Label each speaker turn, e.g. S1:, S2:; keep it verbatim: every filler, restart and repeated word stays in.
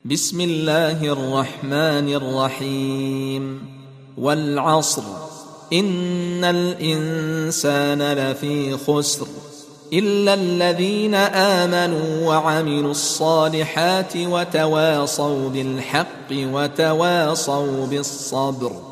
S1: بسم الله الرحمن الرحيم والعصر إن الإنسان لفي خسر إلا الذين آمنوا وعملوا الصالحات وتواصوا بالحق وتواصوا بالصبر.